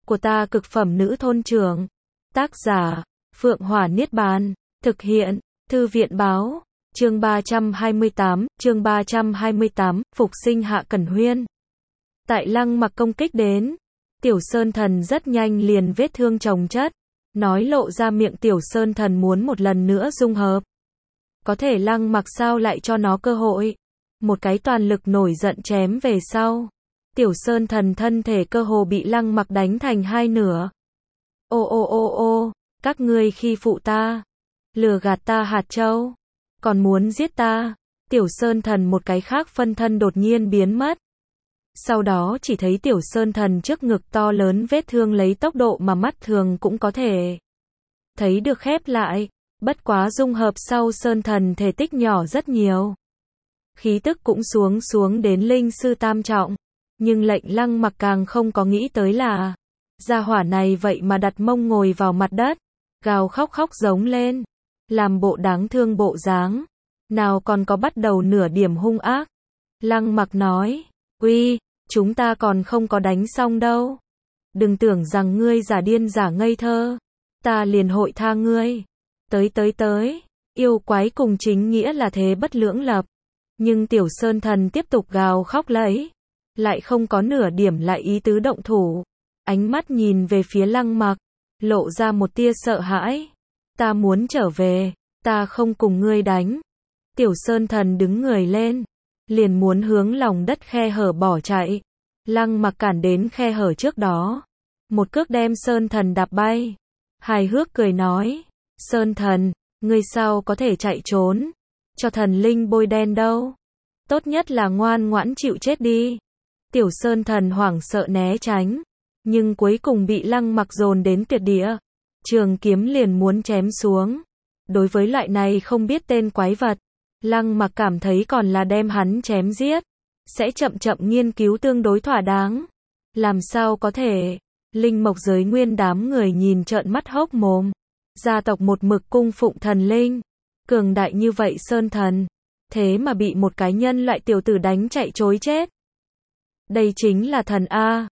của ta cực phẩm nữ thôn trưởng. Tác giả, Phượng Hỏa Niết Bàn. Thực hiện, Thư viện Báo. Chương 328, Phục sinh Hạ Cẩn Huyên. Tại Lăng Mặc công kích đến, Tiểu Sơn Thần rất nhanh liền vết thương chồng chất, nói lộ ra miệng Tiểu Sơn Thần muốn một lần nữa dung hợp. Có thể Lăng Mặc sao lại cho nó cơ hội? Một cái toàn lực nổi giận chém về sau. Tiểu Sơn Thần thân thể cơ hồ bị Lăng Mặc đánh thành hai nửa. Ô, các ngươi khi phụ ta, lừa gạt ta hạt châu, còn muốn giết ta. Tiểu Sơn Thần một cái khác phân thân đột nhiên biến mất. Sau đó chỉ thấy Tiểu Sơn Thần trước ngực to lớn vết thương lấy tốc độ mà mắt thường cũng có thể thấy được khép lại. Bất quá dung hợp sau Sơn Thần thể tích nhỏ rất nhiều. Khí tức cũng xuống đến linh sư tam trọng. Nhưng lệnh Lăng Mặc càng không có nghĩ tới là gia hỏa này vậy mà đặt mông ngồi vào mặt đất, gào khóc giống lên, làm bộ đáng thương bộ dáng, nào còn có bắt đầu nửa điểm hung ác. Lăng Mặc nói, uy, chúng ta còn không có đánh xong đâu. Đừng tưởng rằng ngươi giả điên giả ngây thơ, ta liền hội tha ngươi. Tới, yêu quái cùng chính nghĩa là thế bất lưỡng lập. Nhưng Tiểu Sơn Thần tiếp tục gào khóc lấy, lại không có nửa điểm lại ý tứ động thủ. Ánh mắt nhìn về phía Lăng Mặc, lộ ra một tia sợ hãi. Ta muốn trở về, ta không cùng ngươi đánh. Tiểu Sơn Thần đứng người lên, liền muốn hướng lòng đất khe hở bỏ chạy. Lăng Mặc cản đến khe hở trước đó, một cước đem Sơn Thần đạp bay. Hài hước cười nói, Sơn Thần, ngươi sao có thể chạy trốn, cho thần linh bôi đen đâu. Tốt nhất là ngoan ngoãn chịu chết đi. Tiểu Sơn Thần hoảng sợ né tránh, nhưng cuối cùng bị Lăng Mặc dồn đến tuyệt địa. Trường kiếm liền muốn chém xuống. Đối với loại này không biết tên quái vật, Lăng Mặc cảm thấy còn là đem hắn chém giết, sẽ chậm nghiên cứu tương đối thỏa đáng. Làm sao có thể? Linh Mộc Giới Nguyên đám người nhìn trợn mắt hốc mồm. Gia tộc một mực cung phụng thần linh, cường đại như vậy Sơn Thần, thế mà bị một cái nhân loại tiểu tử đánh chạy trối chết. Đây chính là thần A.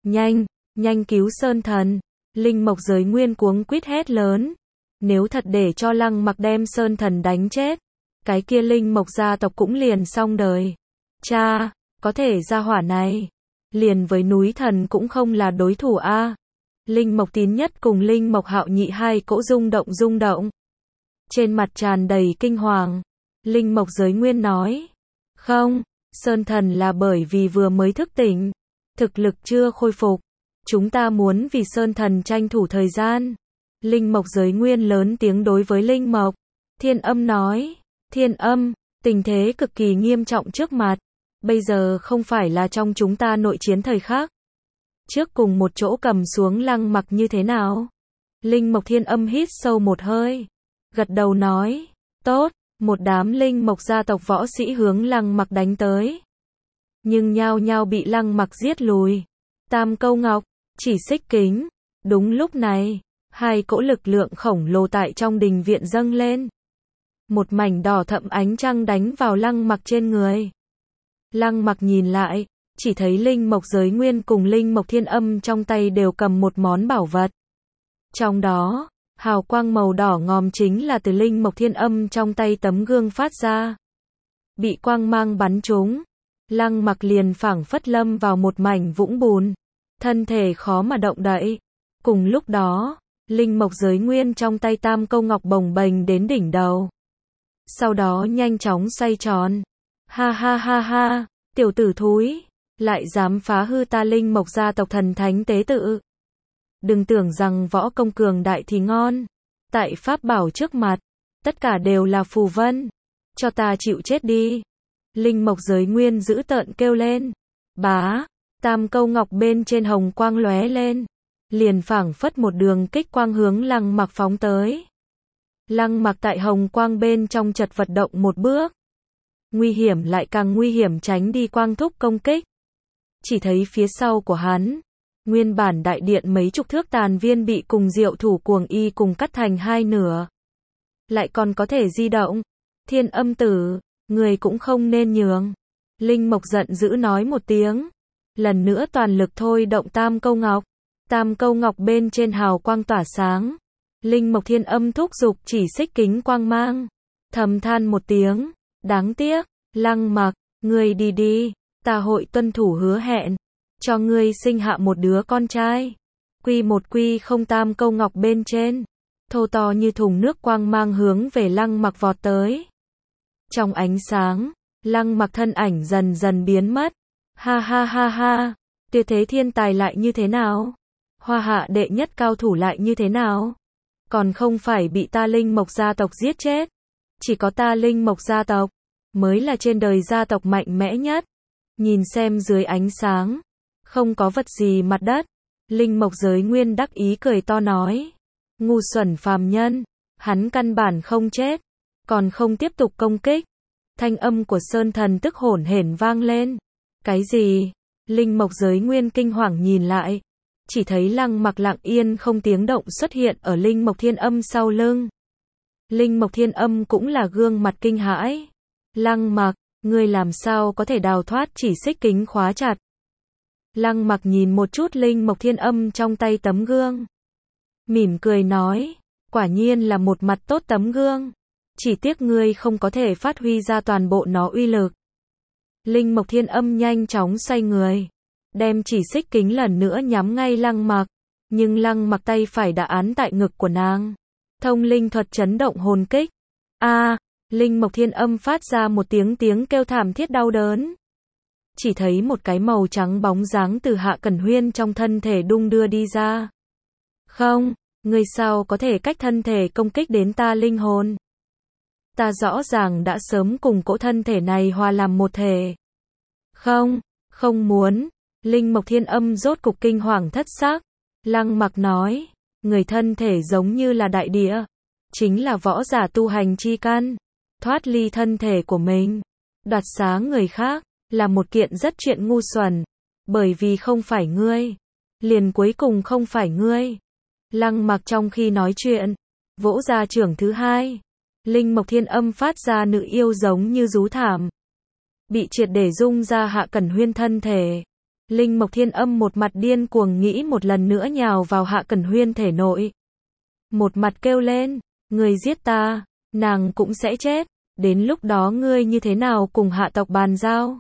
Nhanh cứu Sơn Thần. Linh Mộc Giới Nguyên cuống quýt hét lớn. Nếu thật để cho Lăng Mặc đem Sơn Thần đánh chết, cái kia Linh Mộc gia tộc cũng liền xong đời. Cha, có thể gia hỏa này, liền với núi thần cũng không là đối thủ A. Linh Mộc Tín Nhất cùng Linh Mộc Hạo Nhị hai cỗ rung động. Trên mặt tràn đầy kinh hoàng. Linh Mộc Giới Nguyên nói, không, Sơn Thần là bởi vì vừa mới thức tỉnh, thực lực chưa khôi phục. Chúng ta muốn vì Sơn Thần tranh thủ thời gian. Linh Mộc Giới Nguyên lớn tiếng đối với Linh Mộc Thiên Âm nói, Thiên Âm, tình thế cực kỳ nghiêm trọng trước mặt. Bây giờ không phải là trong chúng ta nội chiến thời khắc. Trước cùng một chỗ cầm xuống Lăng Mặc như thế nào? Linh Mộc Thiên Âm hít sâu một hơi, gật đầu nói, tốt. Một đám Linh Mộc gia tộc võ sĩ hướng Lăng Mặc đánh tới, nhưng nhao nhao bị Lăng Mặc giết lùi. Tam Câu Ngọc, Chỉ Xích Kính. Đúng lúc này, hai cỗ lực lượng khổng lồ tại trong đình viện dâng lên. Một mảnh đỏ thẫm ánh trăng đánh vào Lăng Mặc trên người. Lăng Mặc nhìn lại, chỉ thấy Linh Mộc Giới Nguyên cùng Linh Mộc Thiên Âm trong tay đều cầm một món bảo vật. Trong đó, hào quang màu đỏ ngòm chính là từ Linh Mộc Thiên Âm trong tay tấm gương phát ra. Bị quang mang bắn trúng, Lăng Mặc liền phảng phất lâm vào một mảnh vũng bùn, thân thể khó mà động đậy. Cùng lúc đó, Linh Mộc Giới Nguyên trong tay Tam Câu Ngọc bồng bềnh đến đỉnh đầu. Sau đó nhanh chóng xoay tròn. Ha, tiểu tử thúi, lại dám phá hư ta Linh Mộc gia tộc thần thánh tế tự. Đừng tưởng rằng võ công cường đại thì ngon. Tại pháp bảo trước mặt, tất cả đều là phù vân. Cho ta chịu chết đi. Linh Mộc Giới Nguyên dữ tợn kêu lên. Bá, Tam Câu Ngọc bên trên hồng quang lóe lên, liền phảng phất một đường kích quang hướng Lăng Mặc phóng tới. Lăng Mặc tại hồng quang bên trong chật vật động một bước. Nguy hiểm lại càng nguy hiểm tránh đi quang thúc công kích. Chỉ thấy phía sau của hắn, nguyên bản đại điện mấy chục thước tàn viên bị cùng Diệu Thủ Cuồng Y cùng cắt thành hai nửa. Lại còn có thể di động. Thiên Âm tử, người cũng không nên nhường. Linh Mộc giận dữ nói một tiếng. Lần nữa toàn lực thôi động Tam Câu Ngọc. Tam câu ngọc bên trên hào quang tỏa sáng. Linh Mộc Thiên Âm thúc giục chỉ xích kính quang mang. Thầm than một tiếng, đáng tiếc, Lăng Mặc, ngươi đi đi, ta hội tuân thủ hứa hẹn, cho ngươi sinh hạ một đứa con trai. Quy một quy không tam câu ngọc bên trên, thô to như thùng nước quang mang hướng về Lăng Mặc vọt tới. Trong ánh sáng, Lăng Mặc thân ảnh dần dần biến mất. Ha ha ha ha, tuyệt thế thiên tài lại như thế nào? Hoa hạ đệ nhất cao thủ lại như thế nào? Còn không phải bị ta Linh Mộc gia tộc giết chết. Chỉ có ta Linh Mộc gia tộc mới là trên đời gia tộc mạnh mẽ nhất. Nhìn xem dưới ánh sáng, không có vật gì mặt đất. Linh Mộc Giới Nguyên đắc ý cười to nói. Ngu xuẩn phàm nhân, hắn căn bản không chết, còn không tiếp tục công kích. Thanh âm của Sơn Thần tức hổn hển vang lên. Cái gì? Linh Mộc Giới Nguyên kinh hoàng nhìn lại. Chỉ thấy Lăng Mặc lặng yên không tiếng động xuất hiện ở Linh Mộc Thiên Âm sau lưng. Linh Mộc Thiên Âm cũng là gương mặt kinh hãi. Lăng Mặc, ngươi làm sao có thể đào thoát chỉ xích kính khóa chặt? Lăng Mặc nhìn một chút Linh Mộc Thiên Âm trong tay tấm gương. Mỉm cười nói, quả nhiên là một mặt tốt tấm gương. Chỉ tiếc ngươi không có thể phát huy ra toàn bộ nó uy lực. Linh Mộc Thiên Âm nhanh chóng xoay người, đem chỉ xích kính lần nữa nhắm ngay Lăng Mặc. Nhưng Lăng Mặc tay phải đã án tại ngực của nàng. Thông linh thuật chấn động hồn kích. Linh Mộc Thiên Âm phát ra một tiếng kêu thảm thiết đau đớn. Chỉ thấy một cái màu trắng bóng dáng từ Hạ Cẩn Huyên trong thân thể đung đưa đi ra. Không, ngươi sao có thể cách thân thể công kích đến ta linh hồn? Ta rõ ràng đã sớm cùng cỗ thân thể này hòa làm một thể. Không, không muốn. Linh Mộc Thiên Âm rốt cục kinh hoàng thất xác. Lăng Mặc nói, người thân thể giống như là đại địa, chính là võ giả tu hành chi căn. Thoát ly thân thể của mình, đoạt xá người khác, là một kiện rất chuyện ngu xuẩn. Bởi vì không phải ngươi, liền cuối cùng không phải ngươi. Lăng Mặc trong khi nói chuyện, vỗ ra chưởng thứ hai. Linh Mộc Thiên Âm phát ra nữ yêu giống như rú thảm, bị triệt để rung ra Hạ Cẩn Huyên thân thể. Linh Mộc Thiên Âm một mặt điên cuồng nghĩ một lần nữa nhào vào Hạ Cẩn Huyên thể nội. Một mặt kêu lên, người giết ta, nàng cũng sẽ chết. Đến lúc đó ngươi như thế nào cùng hạ tộc bàn giao?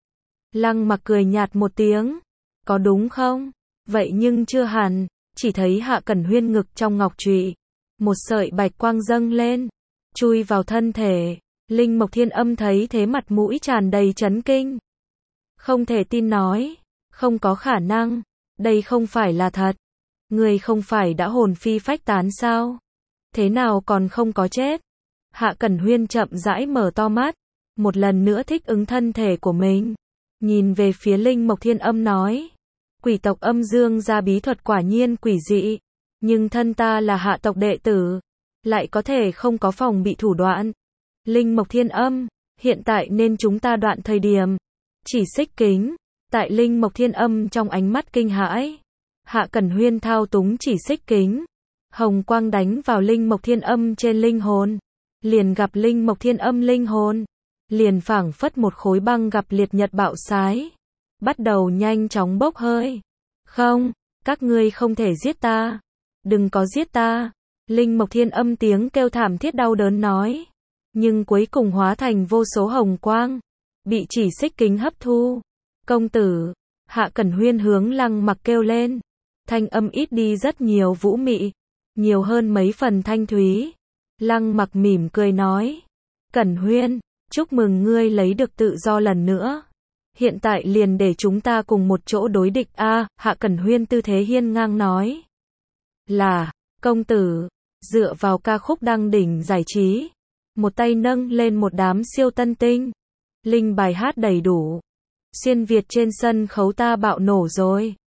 Lăng Mặc cười nhạt một tiếng. Có đúng không? Vậy nhưng chưa hẳn. Chỉ thấy Hạ Cẩn Huyên ngực trong ngọc trụy, một sợi bạch quang dâng lên, chui vào thân thể. Linh Mộc Thiên Âm thấy thế mặt mũi tràn đầy chấn kinh. Không thể tin nói, không có khả năng, đây không phải là thật. Ngươi không phải đã hồn phi phách tán sao? Thế nào còn không có chết? Hạ Cẩn Huyên chậm rãi mở to mắt, một lần nữa thích ứng thân thể của mình. Nhìn về phía Linh Mộc Thiên Âm nói, quỷ tộc âm dương gia bí thuật quả nhiên quỷ dị, nhưng thân ta là hạ tộc đệ tử, lại có thể không có phòng bị thủ đoạn. Linh Mộc Thiên Âm, hiện tại nên chúng ta đoạn thời điểm. Chỉ xích kính, tại Linh Mộc Thiên Âm trong ánh mắt kinh hãi. Hạ Cẩn Huyên thao túng chỉ xích kính, hồng quang đánh vào Linh Mộc Thiên Âm trên linh hồn. Liền gặp Linh Mộc Thiên Âm linh hồn, liền phảng phất một khối băng gặp liệt nhật bạo sái, bắt đầu nhanh chóng bốc hơi. Không, các ngươi không thể giết ta, đừng có giết ta. Linh Mộc Thiên Âm tiếng kêu thảm thiết đau đớn nói, nhưng cuối cùng hóa thành vô số hồng quang, bị chỉ xích kính hấp thu. Công tử, Hạ Cẩn Huyên hướng Lăng Mặc kêu lên, thanh âm ít đi rất nhiều vũ mị, nhiều hơn mấy phần thanh thúy. Lăng Mặc mỉm cười nói, Cẩn Huyên, chúc mừng ngươi lấy được tự do lần nữa. Hiện tại liền để chúng ta cùng một chỗ đối địch a. Hạ Cẩn Huyên tư thế hiên ngang nói. Là, công tử, dựa vào ca khúc đăng đỉnh giải trí. Một tay nâng lên một đám siêu tân tinh. Linh bài hát đầy đủ. Xuyên Việt trên sân khấu ta bạo nổ rồi.